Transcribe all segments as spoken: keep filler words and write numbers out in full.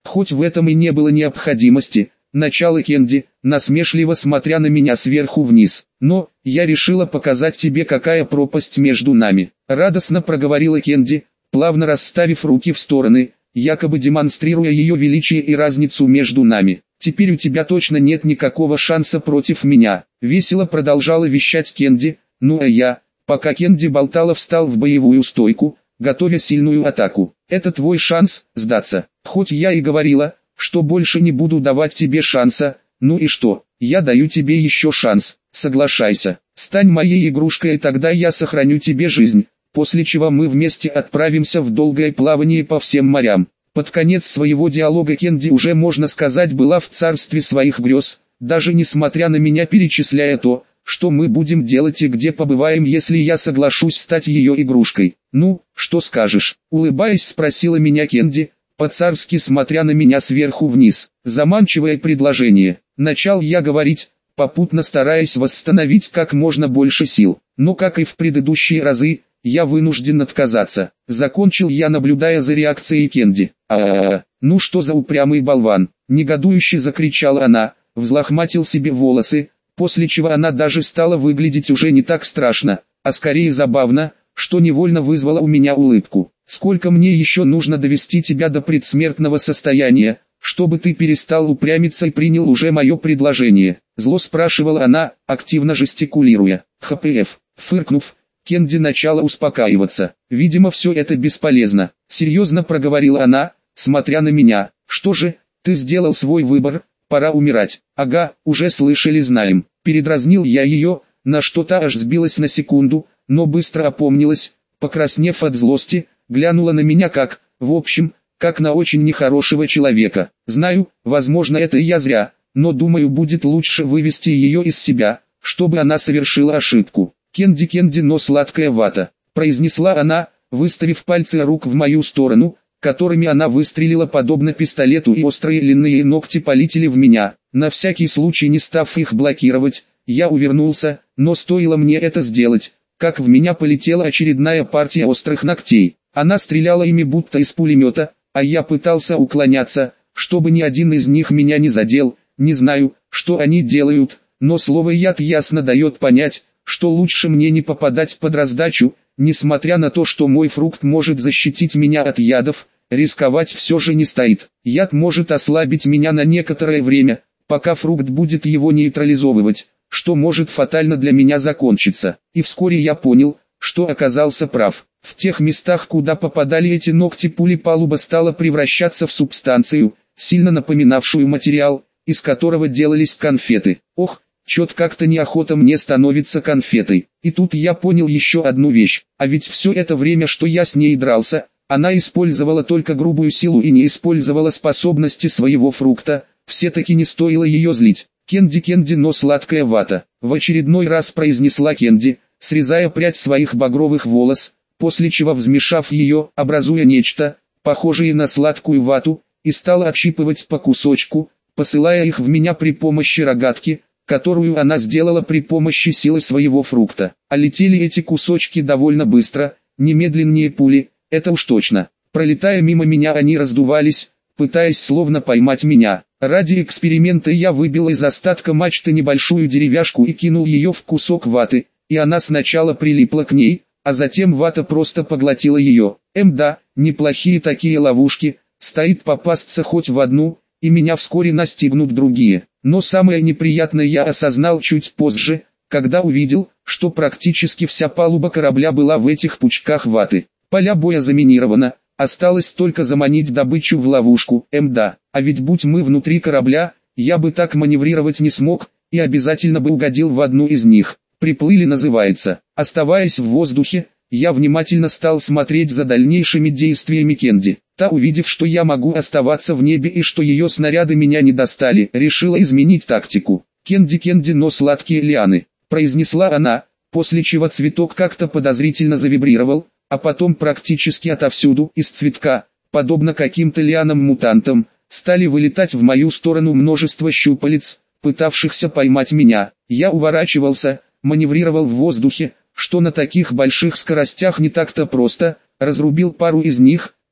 хоть в этом и не было необходимости, начало Кенди, насмешливо смотря на меня сверху вниз. Но, я решила показать тебе, какая пропасть между нами. Радостно проговорила Кенди, плавно расставив руки в стороны, якобы демонстрируя ее величие и разницу между нами. Теперь у тебя точно нет никакого шанса против меня. Весело продолжала вещать Кенди, ну а я, пока Кенди болтала, встал в боевую стойку, готовя сильную атаку. Это твой шанс сдаться. Хоть я и говорила, что больше не буду давать тебе шанса, ну и что, я даю тебе еще шанс, соглашайся. Стань моей игрушкой, и тогда я сохраню тебе жизнь, после чего мы вместе отправимся в долгое плавание по всем морям. Под конец своего диалога Кенди уже, можно сказать, была в царстве своих грез, даже несмотря на меня перечисляя то, что мы будем делать и где побываем, если я соглашусь стать ее игрушкой. Ну, что скажешь? Улыбаясь, спросила меня Кенди, по-царски смотря на меня сверху вниз. Заманчивое предложение. Начал я говорить, попутно стараясь восстановить как можно больше сил. Но как и в предыдущие разы, я вынужден отказаться. Закончил я, наблюдая за реакцией Кенди. А-а-а, ну что за упрямый болван? Негодующе закричала она, взлохматил себе волосы, после чего она даже стала выглядеть уже не так страшно, а скорее забавно, что невольно вызвало у меня улыбку. Сколько мне еще нужно довести тебя до предсмертного состояния, чтобы ты перестал упрямиться и принял уже мое предложение? Зло спрашивала она, активно жестикулируя. ХПФ. Фыркнув, Кенди начала успокаиваться. Видимо, все это бесполезно. Серьезно проговорила она, смотря на меня. Что же, ты сделал свой выбор, пора умирать. Ага, уже слышали, знаем. Передразнил я ее, на что-то аж сбилась на секунду, но быстро опомнилась, покраснев от злости, глянула на меня как, в общем, как на очень нехорошего человека. Знаю, возможно, это и я зря, но думаю, будет лучше вывести ее из себя, чтобы она совершила ошибку. «Кенди, Кенди, но сладкая вата», произнесла она, выставив пальцы рук в мою сторону, которыми она выстрелила подобно пистолету, и острые длинные ногти полетели в меня. На всякий случай, не став их блокировать, я увернулся, но стоило мне это сделать, как в меня полетела очередная партия острых ногтей. Она стреляла ими будто из пулемета, а я пытался уклоняться, чтобы ни один из них меня не задел. Не знаю, что они делают, но слово «яд» ясно дает понять, что лучше мне не попадать под раздачу. Несмотря на то, что мой фрукт может защитить меня от ядов, рисковать все же не стоит. Яд может ослабить меня на некоторое время, пока фрукт будет его нейтрализовывать, что может фатально для меня закончиться. И вскоре я понял, что оказался прав. В тех местах, куда попадали эти ногти, пули, палуба стала превращаться в субстанцию, сильно напоминавшую материал, из которого делались конфеты. Ох, чё-то как-то неохота мне становится конфетой. И тут я понял еще одну вещь, а ведь все это время, что я с ней дрался, она использовала только грубую силу и не использовала способности своего фрукта, все-таки не стоило ее злить. «Кенди, Кенди, но сладкая вата», в очередной раз произнесла Кенди, срезая прядь своих багровых волос, после чего, взмешав ее, образуя нечто, похожее на сладкую вату, и стала отщипывать по кусочку, посылая их в меня при помощи рогатки, которую она сделала при помощи силы своего фрукта. А летели эти кусочки довольно быстро, немедленнее пули, это уж точно. Пролетая мимо меня, они раздувались, пытаясь словно поймать меня. Ради эксперимента я выбил из остатка мачты небольшую деревяшку и кинул ее в кусок ваты, и она сначала прилипла к ней, а затем вата просто поглотила ее. Эм да, неплохие такие ловушки, стоит попасться хоть в одну, и меня вскоре настигнут другие. Но самое неприятное я осознал чуть позже, когда увидел, что практически вся палуба корабля была в этих пучках ваты. Поля боя заминировано, осталось только заманить добычу в ловушку. Эм да, а ведь будь мы внутри корабля, я бы так маневрировать не смог, и обязательно бы угодил в одну из них. Приплыли, называется. Оставаясь в воздухе, я внимательно стал смотреть за дальнейшими действиями Кенди. Та, увидев, что я могу оставаться в небе и что ее снаряды меня не достали, решила изменить тактику. «Кенди, Кенди, но сладкие лианы», произнесла она, после чего цветок как-то подозрительно завибрировал, а потом практически отовсюду, из цветка, подобно каким-то лианам-мутантам, стали вылетать в мою сторону множество щупалец, пытавшихся поймать меня. Я уворачивался, маневрировал в воздухе, что на таких больших скоростях не так-то просто, разрубил пару из них,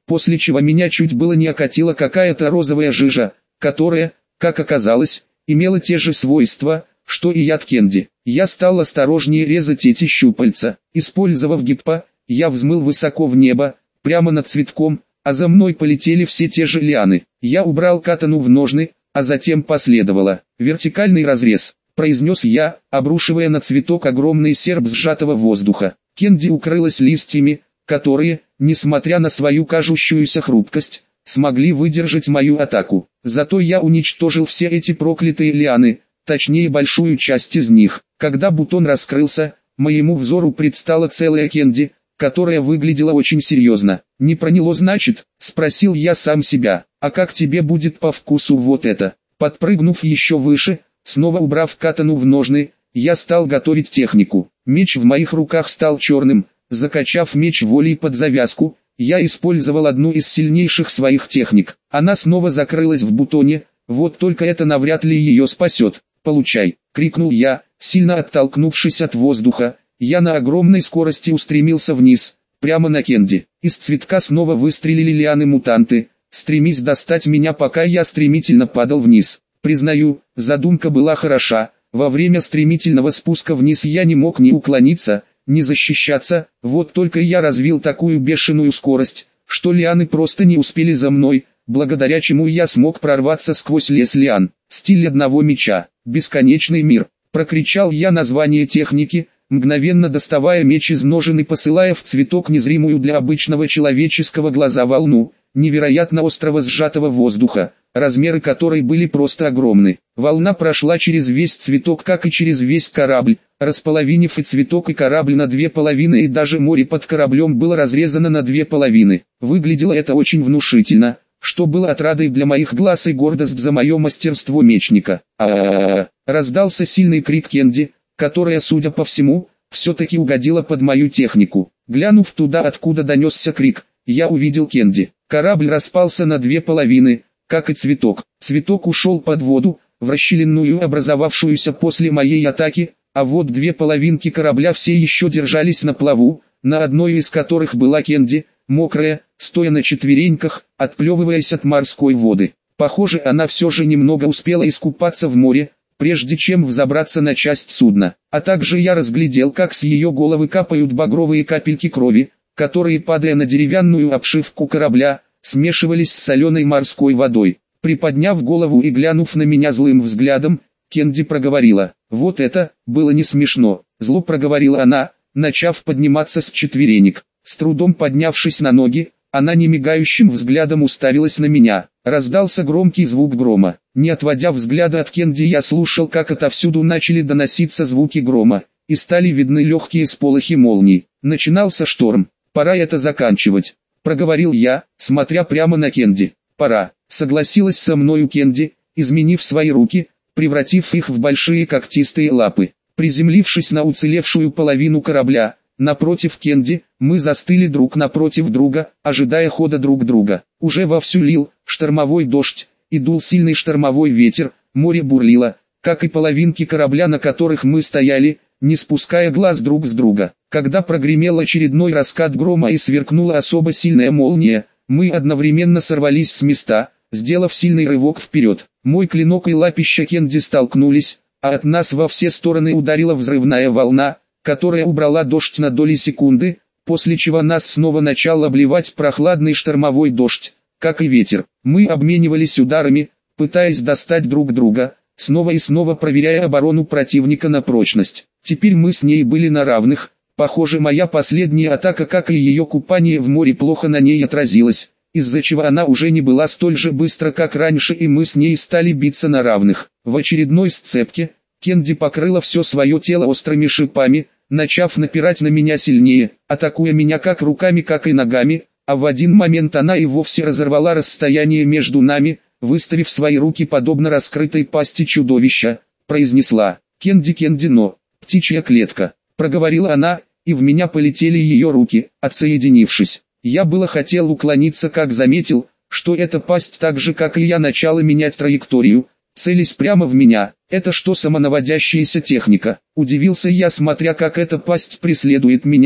после чего меня чуть было не окатила какая-то розовая жижа, которая, как оказалось, имела те же свойства, что и яд Кенди. Я стал осторожнее резать эти щупальца. Использовав гиппа, я взмыл высоко в небо, прямо над цветком, а за мной полетели все те же лианы. Я убрал катану в ножны, а затем последовало вертикальный разрез, произнес я, обрушивая на цветок огромный серп сжатого воздуха. Кенди укрылась листьями, которые, несмотря на свою кажущуюся хрупкость, смогли выдержать мою атаку. Зато я уничтожил все эти проклятые лианы, точнее большую часть из них. Когда бутон раскрылся, моему взору предстала целая Кенди, которая выглядела очень серьезно. «Не проняло, значит?» – спросил я сам себя. «А как тебе будет по вкусу вот это?» Подпрыгнув еще выше, снова убрав катану в ножны, я стал готовить технику. Меч в моих руках стал черным. Закачав меч волей под завязку, я использовал одну из сильнейших своих техник. Она снова закрылась в бутоне, вот только это навряд ли ее спасет. «Получай!» — крикнул я, сильно оттолкнувшись от воздуха. Я на огромной скорости устремился вниз, прямо на Кенди. Из цветка снова выстрелили лианы-мутанты, стремясь достать меня, пока я стремительно падал вниз. Признаю, задумка была хороша. Во время стремительного спуска вниз я не мог ни уклониться, ни защищаться, вот только я развил такую бешеную скорость, что лианы просто не успели за мной, благодаря чему я смог прорваться сквозь лес лиан. «Стиль одного меча, бесконечный мир», — прокричал я название техники, мгновенно доставая меч из ножен и посылая в цветок незримую для обычного человеческого глаза волну, невероятно острого сжатого воздуха, размеры которой были просто огромны. Волна прошла через весь цветок, как и через весь корабль, располовинив и цветок, и корабль на две половины, и даже море под кораблем было разрезано на две половины. Выглядело это очень внушительно, что было отрадой для моих глаз и гордость за мое мастерство мечника. А-а-а! Раздался сильный крик Кенди, которая, судя по всему, все-таки угодила под мою технику. Глянув туда, откуда донесся крик, я увидел Кенди. Корабль распался на две половины, как и цветок. Цветок ушел под воду, в расщелинную, образовавшуюся после моей атаки, а вот две половинки корабля все еще держались на плаву, на одной из которых была Кенди, мокрая, стоя на четвереньках, отплевываясь от морской воды. Похоже, она все же немного успела искупаться в море, прежде чем взобраться на часть судна. А также я разглядел, как с ее головы капают багровые капельки крови, которые, падая на деревянную обшивку корабля, смешивались с соленой морской водой. Приподняв голову и глянув на меня злым взглядом, Кенди проговорила: «Вот это, было не смешно», — зло проговорила она, начав подниматься с четверенек. С трудом поднявшись на ноги, она немигающим взглядом уставилась на меня. Раздался громкий звук грома. Не отводя взгляда от Кенди, я слушал, как отовсюду начали доноситься звуки грома, и стали видны легкие сполохи молний. Начинался шторм. «Пора это заканчивать», — проговорил я, смотря прямо на Кенди. «Пора», — согласилась со мною Кенди, изменив свои руки, превратив их в большие когтистые лапы. Приземлившись на уцелевшую половину корабля, напротив Кенди, мы застыли друг напротив друга, ожидая хода друг друга. Уже вовсю лил штормовой дождь, и дул сильный штормовой ветер, море бурлило, как и половинки корабля, на которых мы стояли, не спуская глаз друг с друга. Когда прогремел очередной раскат грома и сверкнула особо сильная молния, мы одновременно сорвались с места, сделав сильный рывок вперед. Мой клинок и лапища Кенди столкнулись, а от нас во все стороны ударила взрывная волна, которая убрала дождь на доли секунды, после чего нас снова начал обливать прохладный штормовой дождь, как и ветер. Мы обменивались ударами, пытаясь достать друг друга, снова и снова проверяя оборону противника на прочность. Теперь мы с ней были на равных. Похоже, моя последняя атака, как и ее купание в море, плохо на ней отразилась, из-за чего она уже не была столь же быстро, как раньше, и мы с ней стали биться на равных. В очередной сцепке Кенди покрыла все свое тело острыми шипами, начав напирать на меня сильнее, атакуя меня как руками, как и ногами, а в один момент она и вовсе разорвала расстояние между нами, выставив свои руки подобно раскрытой пасти чудовища, произнесла: «Кенди, Кенди, но, птичья клетка», проговорила она, и в меня полетели ее руки, отсоединившись. Я было хотел уклониться, как заметил, что эта пасть так же, как и я, начала менять траекторию, целясь прямо в меня. «Это что, самонаводящаяся техника?» Удивился я, смотря как эта пасть преследует меня,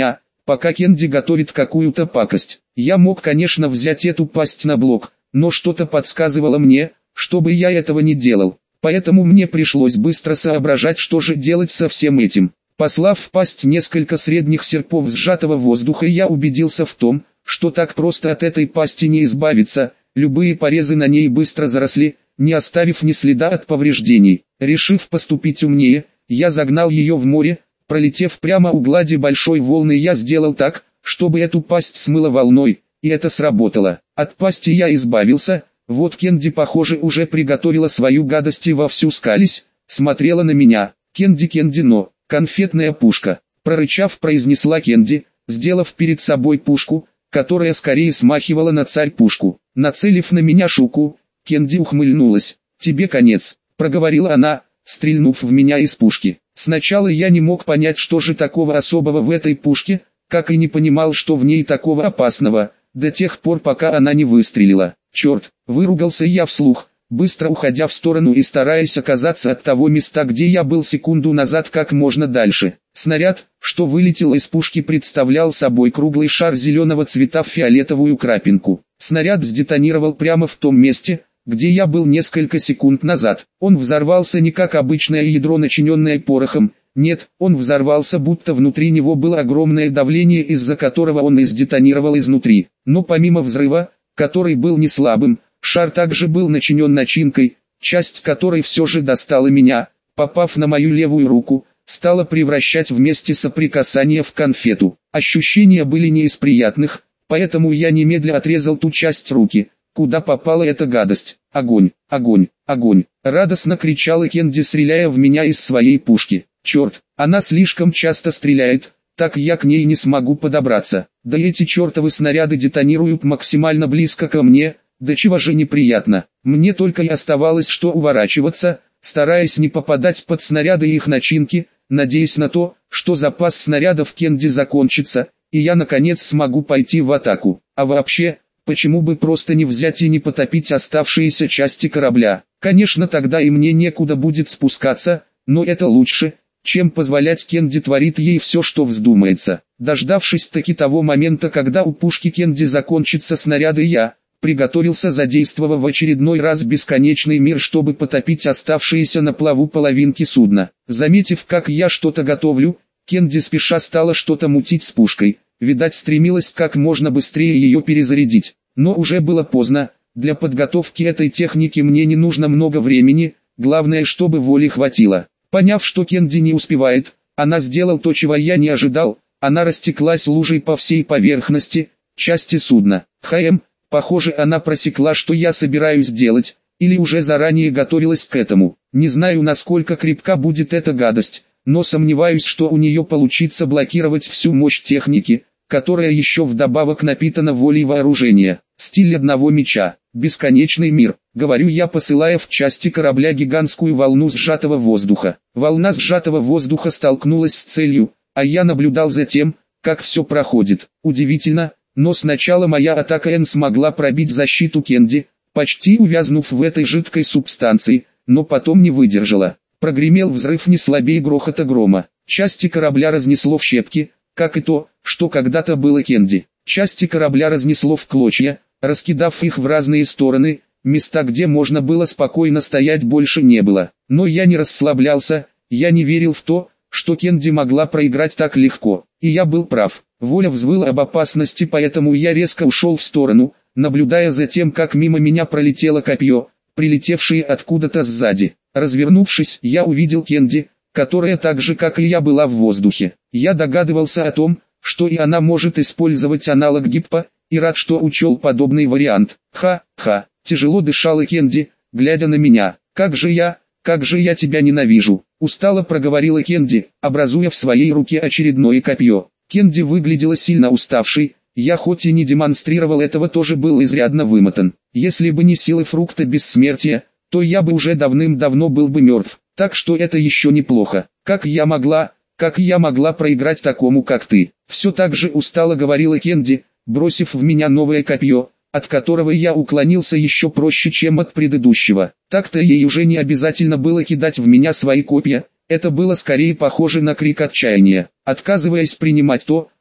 пока Кенди готовит какую-то пакость. Я мог, конечно, взять эту пасть на блок, но что-то подсказывало мне, чтобы я этого не делал. Поэтому мне пришлось быстро соображать, что же делать со всем этим. Послав в пасть несколько средних серпов сжатого воздуха, я убедился в том, что так просто от этой пасти не избавиться. Любые порезы на ней быстро заросли, не оставив ни следа от повреждений. Решив поступить умнее, я загнал ее в море. Пролетев прямо у глади большой волны, я сделал так, чтобы эту пасть смыло волной, и это сработало. От пасти я избавился. Вот Кенди, похоже, уже приготовила свою гадость и вовсю скались, смотрела на меня. «Кенди, Кенди, но, конфетная пушка», прорычав, произнесла Кенди, сделав перед собой пушку, которая скорее смахивала на царь-пушку. Нацелив на меня шуку, Кенди ухмыльнулась. «Тебе конец», проговорила она, стрельнув в меня из пушки. Сначала я не мог понять, что же такого особого в этой пушке, как и не понимал, что в ней такого опасного, до тех пор, пока она не выстрелила. «Черт!» — выругался я вслух, быстро уходя в сторону и стараясь оказаться от того места, где я был секунду назад, как можно дальше. Снаряд, что вылетел из пушки, представлял собой круглый шар зеленого цвета в фиолетовую крапинку. Снаряд сдетонировал прямо в том месте, где я был несколько секунд назад. Он взорвался не как обычное ядро, начиненное порохом. Нет, он взорвался, будто внутри него было огромное давление, из-за которого он и сдетонировал изнутри. Но помимо взрыва, который был не слабым, шар также был начинен начинкой, часть которой все же достала меня, попав на мою левую руку, стала превращать в месте соприкасания в конфету. Ощущения были не из приятных, поэтому я немедля отрезал ту часть руки, куда попала эта гадость. «Огонь! Огонь! Огонь!» — радостно кричала Кенди, стреляя в меня из своей пушки. «Черт, она слишком часто стреляет, так я к ней не смогу подобраться. Да эти чертовы снаряды детонируют максимально близко ко мне, да чего же неприятно». Мне только и оставалось что уворачиваться, стараясь не попадать под снаряды и их начинки, надеясь на то, что запас снарядов Кенди закончится, и я наконец смогу пойти в атаку. А вообще, почему бы просто не взять и не потопить оставшиеся части корабля? Конечно, тогда и мне некуда будет спускаться, но это лучше, чем позволять Кенди творить ей все, что вздумается. Дождавшись таки того момента, когда у пушки Кенди закончатся снаряды, я приготовился задействовать в очередной раз бесконечный мир, чтобы потопить оставшиеся на плаву половинки судна. Заметив, как я что-то готовлю, Кенди спеша стала что-то мутить с пушкой. Видать, стремилась как можно быстрее ее перезарядить. Но уже было поздно. Для подготовки этой техники мне не нужно много времени, главное, чтобы воли хватило. Поняв, что Кенди не успевает, она сделала то, чего я не ожидал. Она растеклась лужей по всей поверхности части судна. Хм, похоже, она просекла, что я собираюсь делать, или уже заранее готовилась к этому. Не знаю, насколько крепка будет эта гадость, но сомневаюсь, что у нее получится блокировать всю мощь техники, которая еще вдобавок напитана волей вооружения. Стиль одного меча. Бесконечный мир, говорю я, посылая в части корабля гигантскую волну сжатого воздуха. Волна сжатого воздуха столкнулась с целью, а я наблюдал за тем, как все проходит. Удивительно, но сначала моя атака Н смогла пробить защиту Кенди, почти увязнув в этой жидкой субстанции, но потом не выдержала. Прогремел взрыв не слабее грохота грома. Части корабля разнесло в щепки, как и то, что когда-то было Кенди. Части корабля разнесло в клочья, раскидав их в разные стороны. Места, где можно было спокойно стоять, больше не было. Но я не расслаблялся, я не верил в то, что Кенди могла проиграть так легко. И я был прав. Воля взвыла об опасности, поэтому я резко ушел в сторону, наблюдая за тем, как мимо меня пролетело копье, прилетевшее откуда-то сзади. Развернувшись, я увидел Кенди, которая так же, как и я, была в воздухе. Я догадывался о том, что и она может использовать аналог гиппа, и рад, что учел подобный вариант. Ха-ха, тяжело дышала Кенди, глядя на меня. «Как же я, как же я тебя ненавижу!» Устало проговорила Кенди, образуя в своей руке очередное копье. Кенди выглядела сильно уставшей, я хоть и не демонстрировал этого, тоже был изрядно вымотан. Если бы не силы фрукта бессмертия, то я бы уже давным-давно был бы мертв. Так что это еще неплохо. Как я могла, как я могла проиграть такому, как ты? Все так же устало говорила Кенди, бросив в меня новое копье, от которого я уклонился еще проще, чем от предыдущего. Так-то ей уже не обязательно было кидать в меня свои копья, это было скорее похоже на крик отчаяния. Отказываясь принимать то,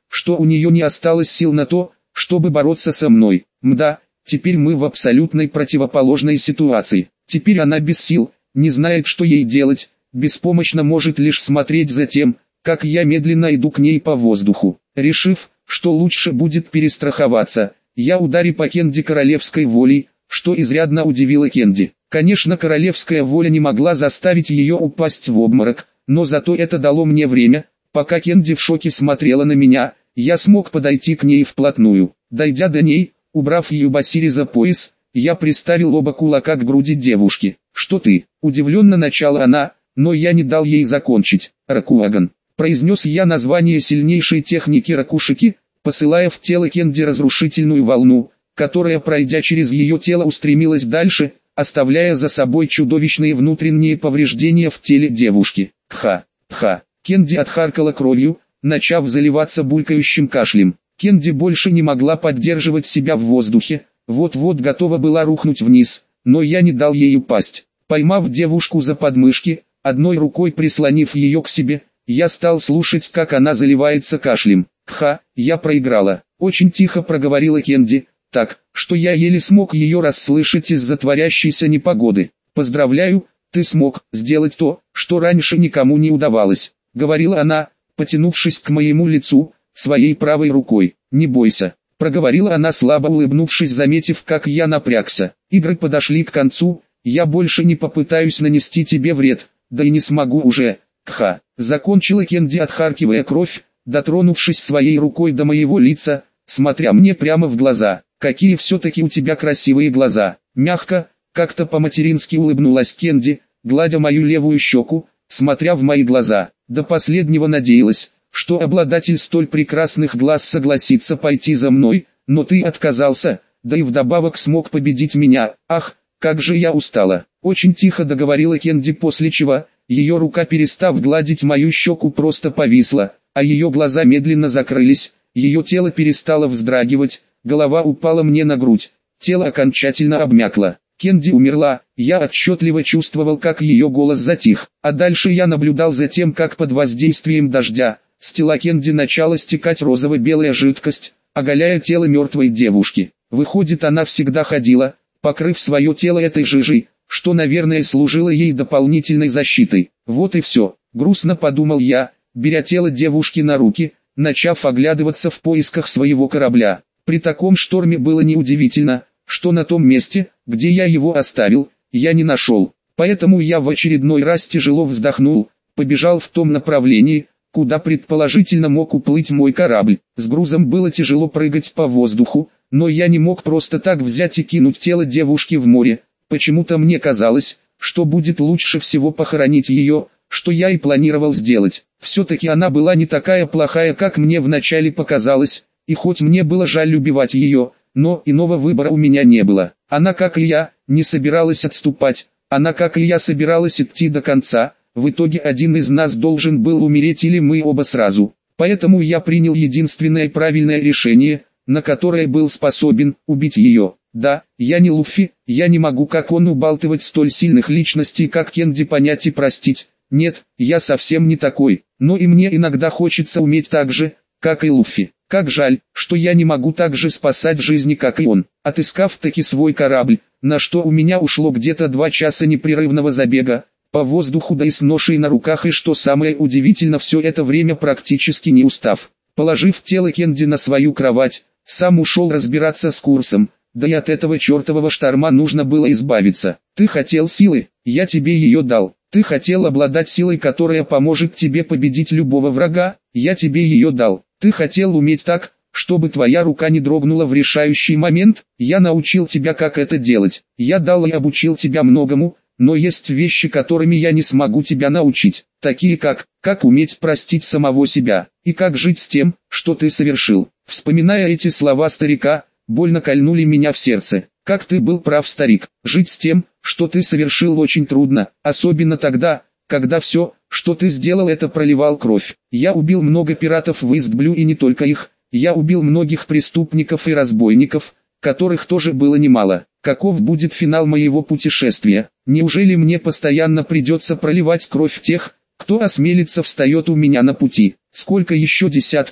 что у нее не осталось сил на то, чтобы бороться со мной. Мда, теперь мы в абсолютной противоположной ситуации. Теперь она без сил, не знает, что ей делать, беспомощно может лишь смотреть за тем, как я медленно иду к ней по воздуху. Решив, что лучше будет перестраховаться, я ударил по Кенди королевской волей, что изрядно удивило Кенди. Конечно, королевская воля не могла заставить ее упасть в обморок, но зато это дало мне время. Пока Кенди в шоке смотрела на меня, я смог подойти к ней вплотную. Дойдя до ней, убрав ее басири за пояс, я приставил оба кулака к груди девушки. «Что ты?» – удивленно начала она, но я не дал ей закончить. «Ракуаган», – произнес я название сильнейшей техники ракушики, посылая в тело Кенди разрушительную волну, которая, пройдя через ее тело, устремилась дальше, оставляя за собой чудовищные внутренние повреждения в теле девушки. «Пха! Пха!» Кенди отхаркала кровью, начав заливаться булькающим кашлем. Кенди больше не могла поддерживать себя в воздухе, вот-вот готова была рухнуть вниз, но я не дал ей упасть. Поймав девушку за подмышки, одной рукой прислонив ее к себе, я стал слушать, как она заливается кашлем. «Ха, я проиграла», — очень тихо проговорила Кенди, так, что я еле смог ее расслышать из-за творящейся непогоды. «Поздравляю, ты смог сделать то, что раньше никому не удавалось», — говорила она, потянувшись к моему лицу, своей правой рукой. «Не бойся», — проговорила она, слабо улыбнувшись, заметив, как я напрягся. «Игры подошли к концу, я больше не попытаюсь нанести тебе вред, да и не смогу уже». «Кха», — закончила Кенди, отхаркивая кровь, дотронувшись своей рукой до моего лица, смотря мне прямо в глаза. «Какие все-таки у тебя красивые глаза!» Мягко, как-то по-матерински улыбнулась Кенди, гладя мою левую щеку, смотря в мои глаза. До последнего надеялась, что обладатель столь прекрасных глаз согласится пойти за мной, но ты отказался, да и вдобавок смог победить меня. Ах, как же я устала! Очень тихо договорила Кенди, после чего ее рука, перестав гладить мою щеку, просто повисла, а ее глаза медленно закрылись, ее тело перестало вздрагивать. Голова упала мне на грудь, тело окончательно обмякло. Кенди умерла, я отчетливо чувствовал, как ее голос затих, а дальше я наблюдал за тем, как под воздействием дождя с тела Кенди начала стекать розово-белая жидкость, оголяя тело мертвой девушки. Выходит, она всегда ходила, покрыв свое тело этой жижей, что, наверное, служило ей дополнительной защитой. Вот и все, грустно подумал я, беря тело девушки на руки, начав оглядываться в поисках своего корабля. При таком шторме было неудивительно, что на том месте, где я его оставил, я не нашел. Поэтому я в очередной раз тяжело вздохнул, побежал в том направлении, куда предположительно мог уплыть мой корабль. С грузом было тяжело прыгать по воздуху, но я не мог просто так взять и кинуть тело девушки в море. Почему-то мне казалось, что будет лучше всего похоронить ее, что я и планировал сделать. Все-таки она была не такая плохая, как мне вначале показалось. И хоть мне было жаль убивать ее, но иного выбора у меня не было. Она, как и я, не собиралась отступать, она, как и я, собиралась идти до конца. В итоге один из нас должен был умереть или мы оба сразу. Поэтому я принял единственное правильное решение, на которое был способен, убить ее. Да, я не Луффи, я не могу, как он, убалтывать столь сильных личностей, как Кенди, понять и простить. Нет, я совсем не такой, но и мне иногда хочется уметь так же, как и Луффи. Как жаль, что я не могу так же спасать жизни, как и он. Отыскав таки свой корабль, на что у меня ушло где-то два часа непрерывного забега по воздуху, да и с ношей на руках, и что самое удивительно, все это время практически не устав. Положив тело Кенди на свою кровать, сам ушел разбираться с курсом, да и от этого чертового шторма нужно было избавиться. Ты хотел силы, я тебе ее дал. Ты хотел обладать силой, которая поможет тебе победить любого врага, я тебе ее дал. Ты хотел уметь так, чтобы твоя рука не дрогнула в решающий момент, я научил тебя, как это делать. Я дал и обучил тебя многому, но есть вещи, которыми я не смогу тебя научить, такие как, как уметь простить самого себя, и как жить с тем, что ты совершил. Вспоминая эти слова старика, больно кольнули меня в сердце. Как ты был прав, старик, жить с тем, что ты совершил, очень трудно, особенно тогда, когда все, что ты сделал, это проливал кровь. Я убил много пиратов в Истблю, и не только их, я убил многих преступников и разбойников, которых тоже было немало. Каков будет финал моего путешествия? Неужели мне постоянно придется проливать кровь тех, кто осмелится встает у меня на пути? Сколько еще десятки,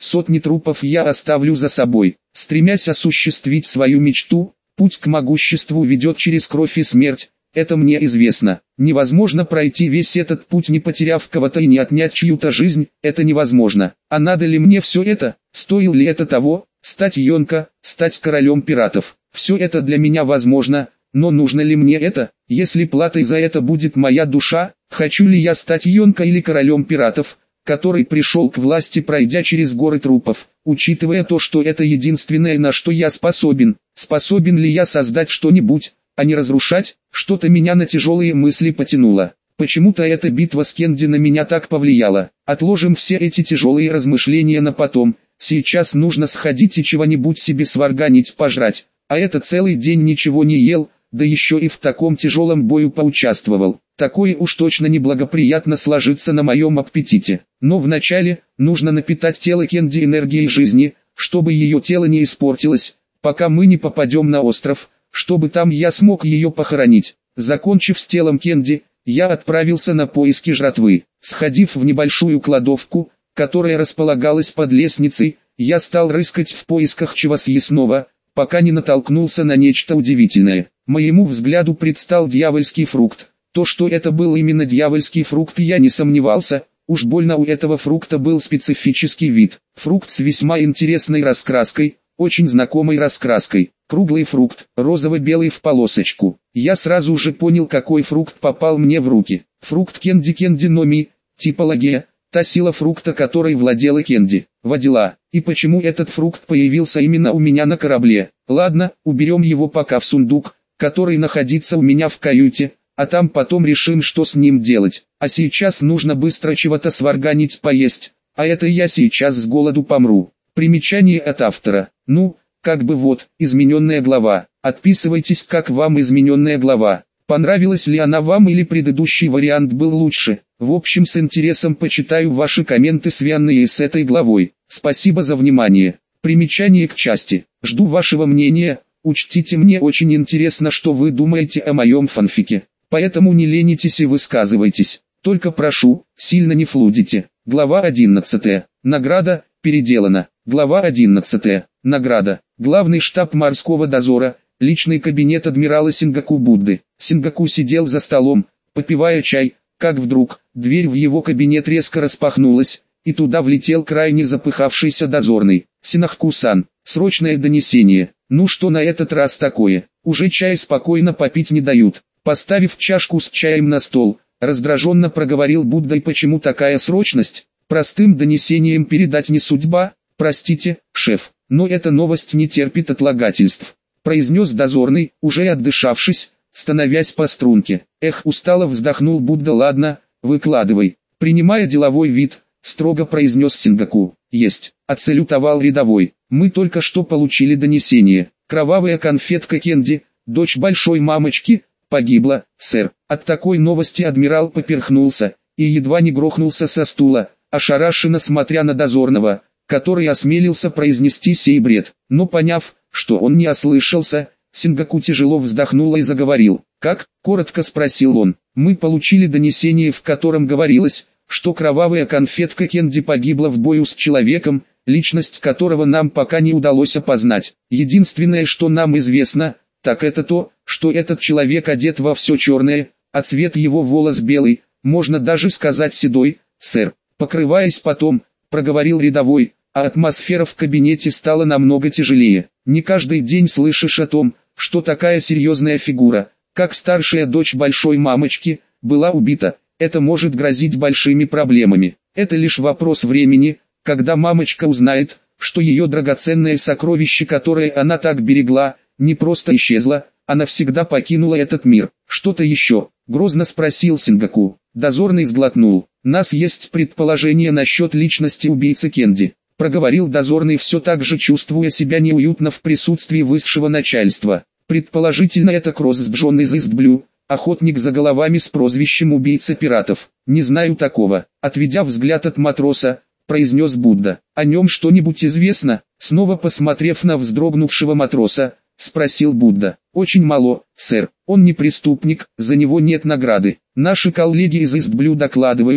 сотни трупов я оставлю за собой. Стремясь осуществить свою мечту, путь к могуществу ведет через кровь и смерть, это мне известно. Невозможно пройти весь этот путь, не потеряв кого-то и не отнять чью-то жизнь, это невозможно. А надо ли мне все это, стоил ли это того, стать Йонко, стать королем пиратов? Все это для меня возможно, но нужно ли мне это, если платой за это будет моя душа? Хочу ли я стать Йонко или королем пиратов, который пришел к власти, пройдя через горы трупов, учитывая то, что это единственное, на что я способен? Способен ли я создать что-нибудь, а не разрушать? Что-то меня на тяжелые мысли потянуло. Почему-то эта битва с Кенди на меня так повлияла. Отложим все эти тяжелые размышления на потом. Сейчас нужно сходить и чего-нибудь себе сварганить, пожрать. А это целый день ничего не ел, да еще и в таком тяжелом бою поучаствовал. Такое уж точно неблагоприятно сложится на моем аппетите. Но вначале нужно напитать тело Кенди энергией жизни, чтобы ее тело не испортилось, пока мы не попадем на остров, чтобы там я смог ее похоронить. Закончив с телом Кенди, я отправился на поиски жратвы. Сходив в небольшую кладовку, которая располагалась под лестницей, я стал рыскать в поисках чего съестного, пока не натолкнулся на нечто удивительное. Моему взгляду предстал дьявольский фрукт. То, что это был именно дьявольский фрукт, я не сомневался, уж больно у этого фрукта был специфический вид. Фрукт с весьма интересной раскраской, очень знакомой раскраской. Круглый фрукт, розово-белый в полосочку. Я сразу же понял, какой фрукт попал мне в руки. Фрукт Кенди Кенди но Ми, типология, та сила фрукта, которой владела Кенди. Водила. И почему этот фрукт появился именно у меня на корабле? Ладно, уберем его пока в сундук, который находится у меня в каюте, а там потом решим, что с ним делать. А сейчас нужно быстро чего-то сварганить, поесть, а это я сейчас с голоду помру. Примечание от автора. Ну, как бы вот, измененная глава. Отписывайтесь, как вам измененная глава. Понравилась ли она вам или предыдущий вариант был лучше? В общем, с интересом почитаю ваши комменты, связанные с этой главой. Спасибо за внимание. Примечание к части. Жду вашего мнения. Учтите, мне очень интересно, что вы думаете о моем фанфике. Поэтому не ленитесь и высказывайтесь. Только прошу, сильно не флудите. Глава одиннадцатая. Награда переделана. Глава одиннадцатая. Награда. Главный штаб морского дозора. Личный кабинет адмирала Сингаку Будды. Сингаку сидел за столом, попивая чай, как вдруг дверь в его кабинет резко распахнулась, и туда влетел крайне запыхавшийся дозорный. «Синахку-сан, срочное донесение. Ну что на этот раз такое? Уже чай спокойно попить не дают». Поставив чашку с чаем на стол, раздраженно проговорил Будда: «И почему такая срочность? Простым донесением передать не судьба? Простите, шеф, но эта новость не терпит отлагательств», произнес дозорный, уже отдышавшись, становясь по струнке. «Эх», устало вздохнул Будда. «Ладно, выкладывай». Принимая деловой вид, строго произнес Сингаку. «Есть», отсалютовал рядовой. «Мы только что получили донесение. Кровавая конфетка Кенди, дочь большой мамочки, погибла, сэр». От такой новости адмирал поперхнулся и едва не грохнулся со стула, ошарашенно смотря на дозорного, который осмелился произнести сей бред. Но поняв, что он не ослышался, Сингаку тяжело вздохнул и заговорил. «Как?» – коротко спросил он. «Мы получили донесение, в котором говорилось, что кровавая конфетка Кенди погибла в бою с человеком, личность которого нам пока не удалось опознать. Единственное, что нам известно, так это то, что этот человек одет во все черное, а цвет его волос белый, можно даже сказать седой, сэр». Покрываясь потом, проговорил рядовой, а атмосфера в кабинете стала намного тяжелее. Не каждый день слышишь о том, что такая серьезная фигура, как старшая дочь большой мамочки, была убита. Это может грозить большими проблемами. Это лишь вопрос времени, когда мамочка узнает, что ее драгоценное сокровище, которое она так берегла, не просто исчезло, а навсегда покинула этот мир. «Что-то еще?» – грозно спросил Сингаку. Дозорный сглотнул. «Нас есть предположение насчет личности убийцы Кенди», – проговорил дозорный, все так же чувствуя себя неуютно в присутствии высшего начальства. «Предположительно, это Кросс Джон из Истблю, охотник за головами с прозвищем убийца пиратов. Не знаю такого», – отведя взгляд от матроса, произнес Будда. «О нем что-нибудь известно?» Снова посмотрев на вздрогнувшего матроса, спросил Будда. «Очень мало, сэр. Он не преступник, за него нет награды. Наши коллеги из Истблю докладывают,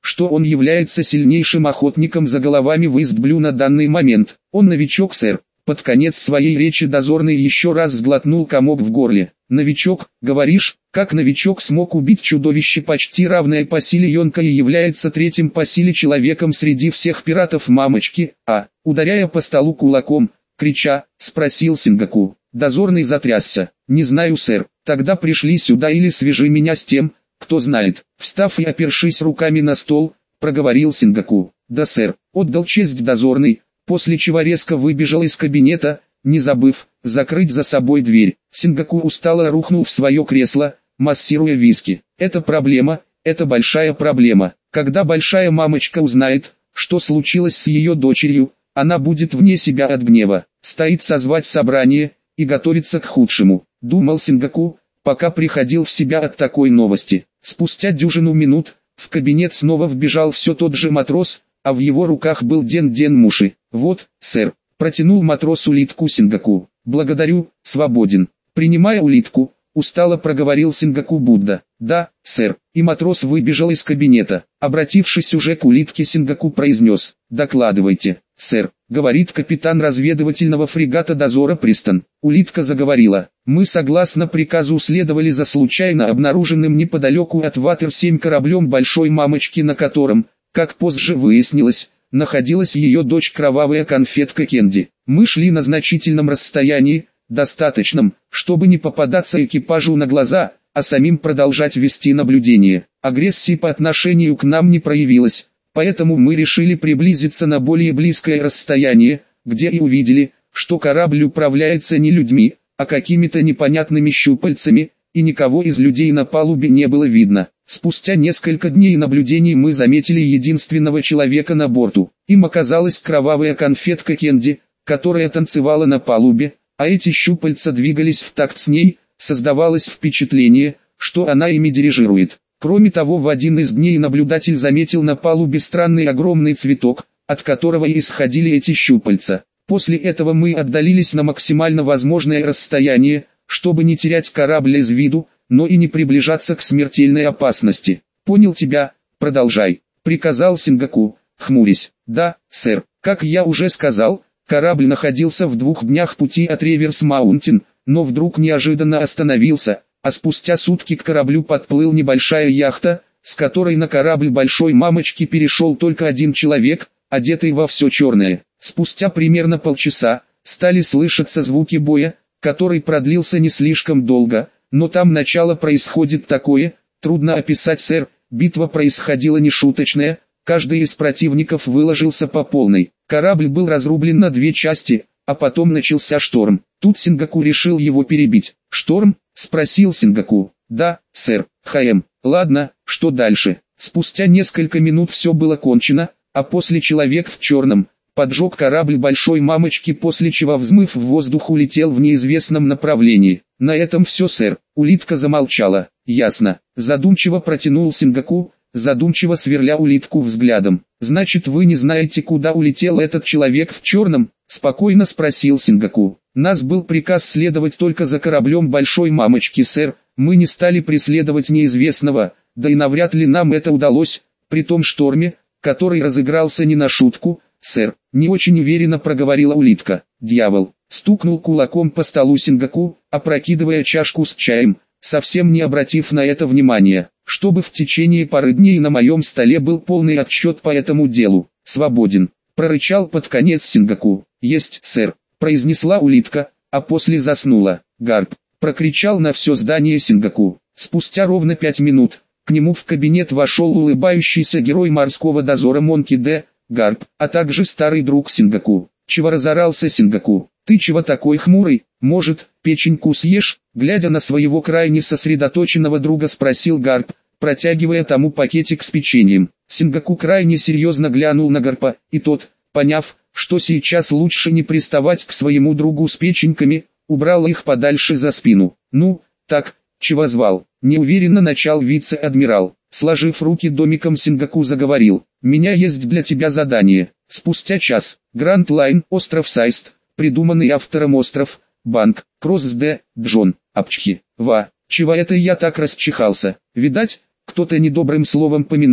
что он является сильнейшим охотником за головами в Ист-Блю на данный момент. Он новичок, сэр. Под конец своей речи дозорный еще раз сглотнул комок в горле. «Новичок, говоришь, как новичок смог убить чудовище почти равное по силе Йонка и является третьим по силе человеком среди всех пиратов мамочки, а?» Ударяя по столу кулаком, крича, спросил Сингаку. Дозорный затрясся. «Не знаю, сэр, тогда пришли сюда или свяжи меня с тем, кто знает». Встав и опершись руками на стол, проговорил Сингаку. «Да, сэр», отдал честь дозорный, после чего резко выбежал из кабинета, не забыв закрыть за собой дверь. Сингаку устало рухнул в свое кресло, массируя виски. «Это проблема, это большая проблема. Когда большая мамочка узнает, что случилось с ее дочерью, она будет вне себя от гнева. Стоит созвать собрание и готовится к худшему», думал Сингаку, пока приходил в себя от такой новости. Спустя дюжину минут, в кабинет снова вбежал все тот же матрос, а в его руках был Ден-Ден Муши. «Вот, сэр», протянул матрос улитку Сингаку. «Благодарю, свободен». Принимая улитку, устало проговорил Сингаку Будда. «Да, сэр». И матрос выбежал из кабинета. Обратившись уже к улитке, Сингаку произнес: «Докладывайте, сэр», говорит капитан разведывательного фрегата дозора Пристон. Улитка заговорила: «Мы согласно приказу следовали за случайно обнаруженным неподалеку от Ватер семь кораблем большой мамочки, на котором, как позже выяснилось, находилась ее дочь кровавая конфетка Кенди. Мы шли на значительном расстоянии, достаточном, чтобы не попадаться экипажу на глаза, а самим продолжать вести наблюдение. Агрессии по отношению к нам не проявилось, поэтому мы решили приблизиться на более близкое расстояние, где и увидели, что корабль управляется не людьми, а какими-то непонятными щупальцами, и никого из людей на палубе не было видно. Спустя несколько дней наблюдений мы заметили единственного человека на борту. Им оказалась кровавая конфетка Кенди, которая танцевала на палубе, а эти щупальца двигались в такт с ней. Создавалось впечатление, что она ими дирижирует. Кроме того, в один из дней наблюдатель заметил на палубе странный огромный цветок, от которого и исходили эти щупальца. После этого мы отдалились на максимально возможное расстояние, чтобы не терять корабль из виду, но и не приближаться к смертельной опасности. «Понял тебя, продолжай», — приказал Сингаку, хмурясь. «Да, сэр, как я уже сказал, корабль находился в двух днях пути от Реверс-Маунтин, но вдруг неожиданно остановился, а спустя сутки к кораблю подплыл небольшая яхта, с которой на корабль большой мамочки перешел только один человек, одетый во все черное. Спустя примерно полчаса стали слышаться звуки боя, который продлился не слишком долго, но там начало происходит такое, трудно описать, сэр. Битва происходила нешуточная, каждый из противников выложился по полной. Корабль был разрублен на две части, а потом начался шторм. Тут Сингаку решил его перебить. «Шторм?» — спросил Сингаку. «Да, сэр, ХМ. Ладно, что дальше?» Спустя несколько минут все было кончено, а после человек в черном поджег корабль большой мамочки, после чего, взмыв в воздух, улетел в неизвестном направлении. «На этом все, сэр». Улитка замолчала. «Ясно», — задумчиво протянул Сингаку, задумчиво сверля улитку взглядом. «Значит, вы не знаете, куда улетел этот человек в черном?» — спокойно спросил Сингаку. «Нас был приказ следовать только за кораблем большой мамочки, сэр. Мы не стали преследовать неизвестного, да и навряд ли нам это удалось, при том шторме, который разыгрался не на шутку, сэр», — не очень уверенно проговорила улитка. «Дьявол!» — стукнул кулаком по столу Сингаку, опрокидывая чашку с чаем, совсем не обратив на это внимания. «Чтобы в течение пары дней на моем столе был полный отчет по этому делу. Свободен», — прорычал под конец Сингаку. «Есть, сэр», — произнесла улитка, а после заснула. «Гарп!» — прокричал на все здание Сингаку. Спустя ровно пять минут к нему в кабинет вошел улыбающийся герой морского дозора Монки Д. Гарп, а также старый друг Сингаку. «Чего разорался Сингаку? Ты чего такой хмурый? Может, печеньку съешь?» Глядя на своего крайне сосредоточенного друга, спросил Гарп, протягивая тому пакетик с печеньем. Сингаку крайне серьезно глянул на Гарпа, и тот, поняв, что сейчас лучше не приставать к своему другу с печеньками, убрал их подальше за спину. «Ну, так, чего звал?» — неуверенно начал вице-адмирал. Сложив руки домиком, Сингаку заговорил. «Меня есть для тебя задание». Спустя час, Гранд Лайн, остров Сайст, придуманный автором остров, Банк, Кросс Д. Джон, Апчхи, Ва. Чего это я так расчихался? Видать, кто-то недобрым словом поминает,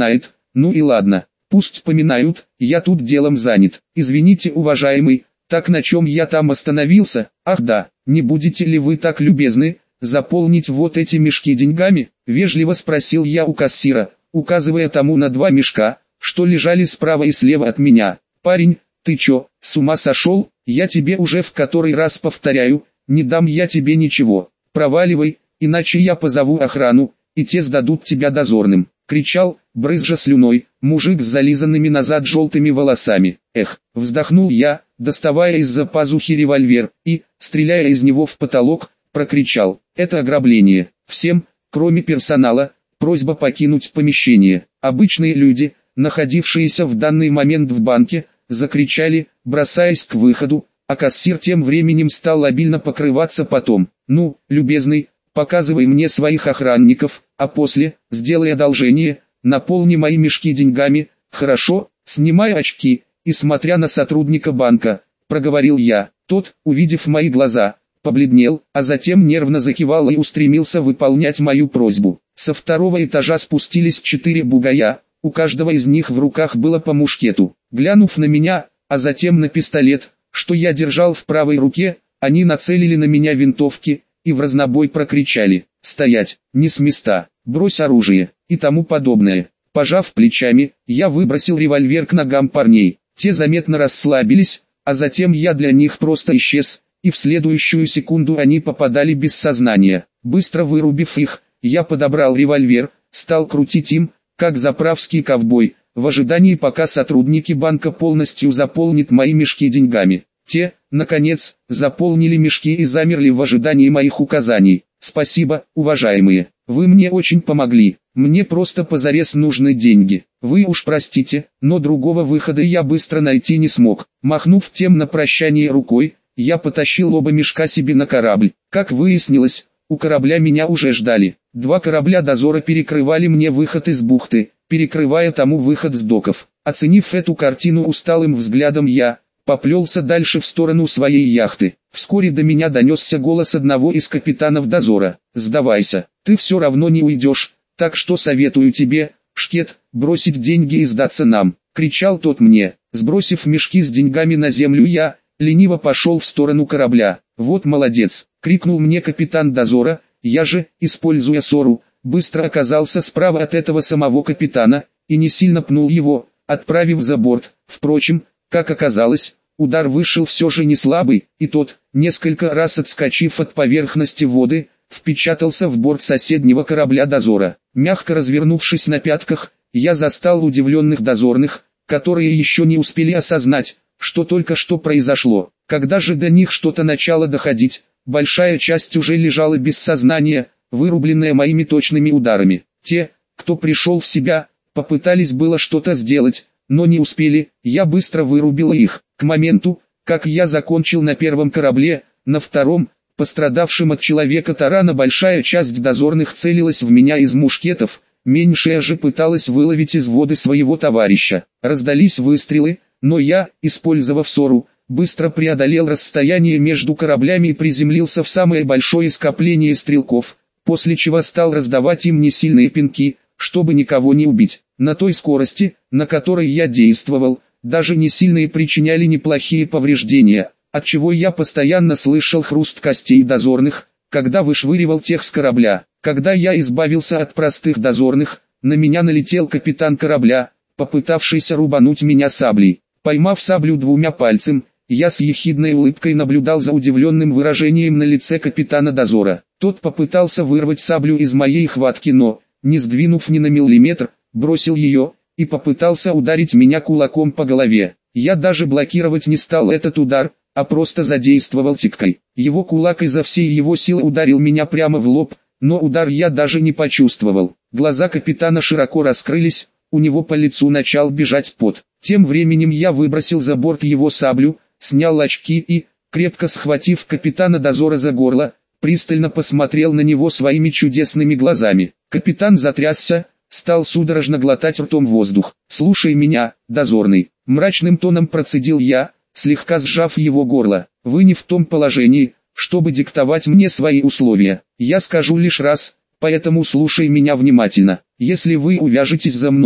Ну и ладно, пусть поминают, я тут делом занят. Извините, уважаемый, так на чем я там остановился? Ах да, не будете ли вы так любезны, заполнить вот эти мешки деньгами? Вежливо спросил я у кассира, указывая тому на два мешка, что лежали справа и слева от меня. Парень, ты чё, с ума сошел? Я тебе уже в который раз повторяю, не дам я тебе ничего. Проваливай, иначе я позову охрану, и те сдадут тебя дозорным. Кричал, брызжа слюной, мужик с зализанными назад желтыми волосами. Эх, вздохнул я, доставая из-за пазухи револьвер, и, стреляя из него в потолок, прокричал: это ограбление. Всем, кроме персонала, просьба покинуть помещение. Обычные люди, находившиеся в данный момент в банке, закричали, бросаясь к выходу, а кассир тем временем стал обильно покрываться потом. Ну, любезный, показывай мне своих охранников, а после, сделай одолжение, наполни мои мешки деньгами. Хорошо, снимай очки, и смотря на сотрудника банка, проговорил я. Тот, увидев мои глаза, побледнел, а затем нервно закивал и устремился выполнять мою просьбу. Со второго этажа спустились четыре бугая, у каждого из них в руках было по мушкету. Глянув на меня, а затем на пистолет, что я держал в правой руке, они нацелили на меня винтовки и в разнобой прокричали: «Стоять, не с места, брось оружие» и тому подобное. Пожав плечами, я выбросил револьвер к ногам парней. Те заметно расслабились, а затем я для них просто исчез, и в следующую секунду они попадали без сознания. Быстро вырубив их, я подобрал револьвер, стал крутить им, как заправский ковбой, в ожидании пока сотрудники банка полностью заполнят мои мешки деньгами. Те, наконец, заполнили мешки и замерли в ожидании моих указаний. Спасибо, уважаемые, вы мне очень помогли, мне просто позарез нужны деньги. Вы уж простите, но другого выхода я быстро найти не смог. Махнув тем на прощание рукой, я потащил оба мешка себе на корабль. Как выяснилось, у корабля меня уже ждали. Два корабля дозора перекрывали мне выход из бухты, перекрывая тому выход с доков. Оценив эту картину усталым взглядом, я поплелся дальше в сторону своей яхты. Вскоре до меня донесся голос одного из капитанов дозора. «Сдавайся, ты все равно не уйдешь, так что советую тебе, Шкет, бросить деньги и сдаться нам», — кричал тот мне. Сбросив мешки с деньгами на землю, я лениво пошел в сторону корабля. «Вот молодец», — крикнул мне капитан дозора. Я же, используя ссору, быстро оказался справа от этого самого капитана и не сильно пнул его, отправив за борт. Впрочем, как оказалось, удар вышел все же не слабый, и тот, несколько раз отскочив от поверхности воды, впечатался в борт соседнего корабля дозора. Мягко развернувшись на пятках, я застал удивленных дозорных, которые еще не успели осознать, что только что произошло. Когда же до них что-то начало доходить, большая часть уже лежала без сознания, вырубленная моими точными ударами. Те, кто пришел в себя, попытались было что-то сделать, но не успели. Я быстро вырубил их. К моменту, как я закончил на первом корабле, на втором, пострадавшем от человека тарана, большая часть дозорных целилась в меня из мушкетов, меньшая же пыталась выловить из воды своего товарища. Раздались выстрелы, но я, использовав ссору, быстро преодолел расстояние между кораблями и приземлился в самое большое скопление стрелков, после чего стал раздавать им несильные пинки, чтобы никого не убить. На той скорости, на которой я действовал, даже несильные причиняли неплохие повреждения, отчего я постоянно слышал хруст костей дозорных, когда вышвыривал тех с корабля. Когда я избавился от простых дозорных, на меня налетел капитан корабля, попытавшийся рубануть меня саблей. Поймав саблю двумя пальцами, я с ехидной улыбкой наблюдал за удивленным выражением на лице капитана дозора. Тот попытался вырвать саблю из моей хватки, но, не сдвинув ни на миллиметр, бросил ее и попытался ударить меня кулаком по голове. Я даже блокировать не стал этот удар, а просто задействовал тикой. Его кулак изо всей его силы ударил меня прямо в лоб, но удар я даже не почувствовал. Глаза капитана широко раскрылись, у него по лицу начал бежать пот. Тем временем я выбросил за борт его саблю, снял очки и, крепко схватив капитана дозора за горло, пристально посмотрел на него своими чудесными глазами. Капитан затрясся, стал судорожно глотать ртом воздух. «Слушай меня, дозорный», — мрачным тоном процедил я, слегка сжав его горло. «Вы не в том положении, чтобы диктовать мне свои условия. Я скажу лишь раз, поэтому слушай меня внимательно. Если вы увяжетесь за мной,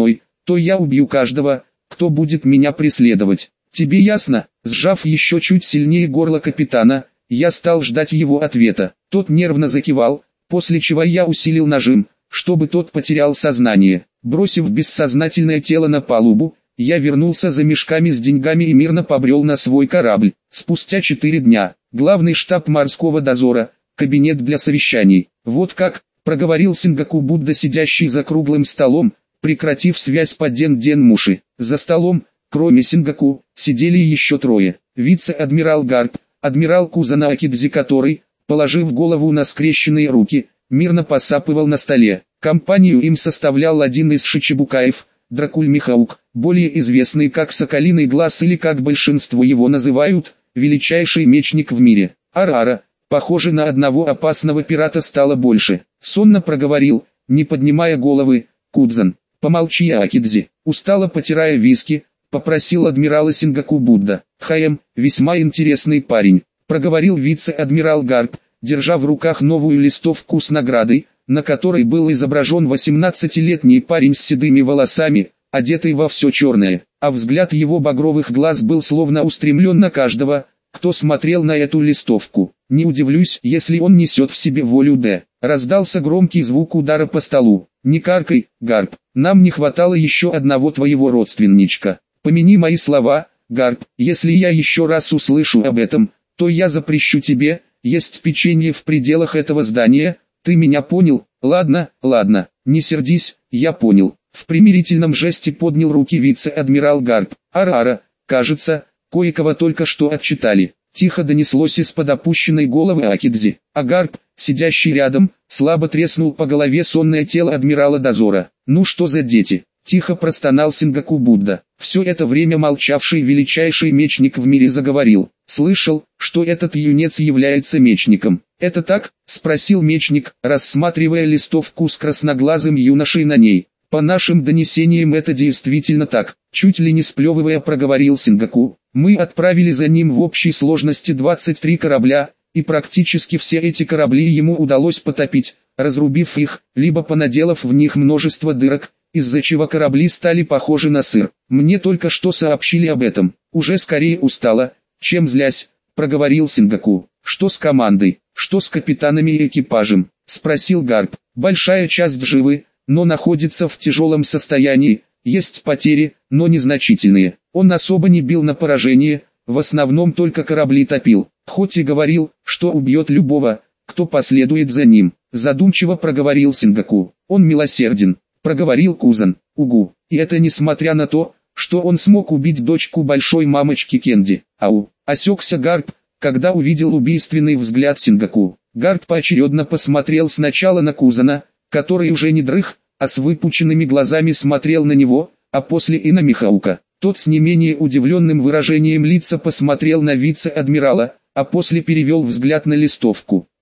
то я убью каждого, кто будет меня преследовать. Тебе ясно? Сжав еще чуть сильнее горло капитана, я стал ждать его ответа. Тот нервно закивал, после чего я усилил нажим, чтобы тот потерял сознание. Бросив бессознательное тело на палубу, я вернулся за мешками с деньгами и мирно побрел на свой корабль. Спустя четыре дня, главный штаб морского дозора, кабинет для совещаний. Вот как, проговорил Сингаку Будда, сидящий за круглым столом, прекратив связь по Ден-Ден-Муши. За столом, кроме Сингаку, сидели еще трое. Вице-адмирал Гарп, адмирал Кузана Акидзи, который, положив голову на скрещенные руки, мирно посапывал на столе. Компанию им составлял один из шичибукаев, Дракуль Михаук, более известный как Соколиный Глаз или как большинство его называют, величайший мечник в мире. Арара, похоже, на одного опасного пирата стало больше. Сонно проговорил, не поднимая головы, Кудзан. Помолчи, Акидзи. Устало потирая виски, попросил адмирала Сингаку Будда. Хаем, весьма интересный парень, проговорил вице-адмирал Гарп, держа в руках новую листовку с наградой, на которой был изображен восемнадцатилетний парень с седыми волосами, одетый во все черное, а взгляд его багровых глаз был словно устремлен на каждого, кто смотрел на эту листовку. Не удивлюсь, если он несет в себе волю Д. Раздался громкий звук удара по столу. Не каркай, Гарп, нам не хватало еще одного твоего родственничка. Помяни мои слова, Гарп, если я еще раз услышу об этом, то я запрещу тебе есть печенье в пределах этого здания. Ты меня понял? Ладно, ладно, не сердись, я понял. В примирительном жесте поднял руки вице-адмирал Гарп. Ара-ара, кажется, кое-кого только что отчитали. Тихо донеслось из-под опущенной головы Акидзи, а Гарп, сидящий рядом, слабо треснул по голове сонное тело адмирала дозора. Ну что за дети? Тихо простонал Сингаку Будда. Все это время молчавший величайший мечник в мире заговорил. Слышал, что этот юнец является мечником. Это так? Спросил мечник, рассматривая листовку с красноглазым юношей на ней. По нашим донесениям это действительно так, чуть ли не сплевывая проговорил Сингаку. Мы отправили за ним в общей сложности двадцать три корабля, и практически все эти корабли ему удалось потопить, разрубив их, либо понаделав в них множество дырок, из-за чего корабли стали похожи на сыр. Мне только что сообщили об этом, уже скорее устала, чем злясь, проговорил Сингаку. Что с командой, что с капитанами и экипажем, спросил Гарп. Большая часть живы, но находится в тяжелом состоянии, есть потери, но незначительные. Он особо не бил на поражение, в основном только корабли топил, хоть и говорил, что убьет любого, кто последует за ним. Задумчиво проговорил Сингаку. Он милосерден, проговорил Кузан. Угу, и это несмотря на то, что он смог убить дочку большой мамочки Кенди. Ау, осекся Гарп, когда увидел убийственный взгляд Сингаку. Гарп поочередно посмотрел сначала на Кузана, который уже не дрых, а с выпученными глазами смотрел на него, а после и на Михаука. Тот с не менее удивленным выражением лица посмотрел на вице-адмирала, а после перевел взгляд на листовку.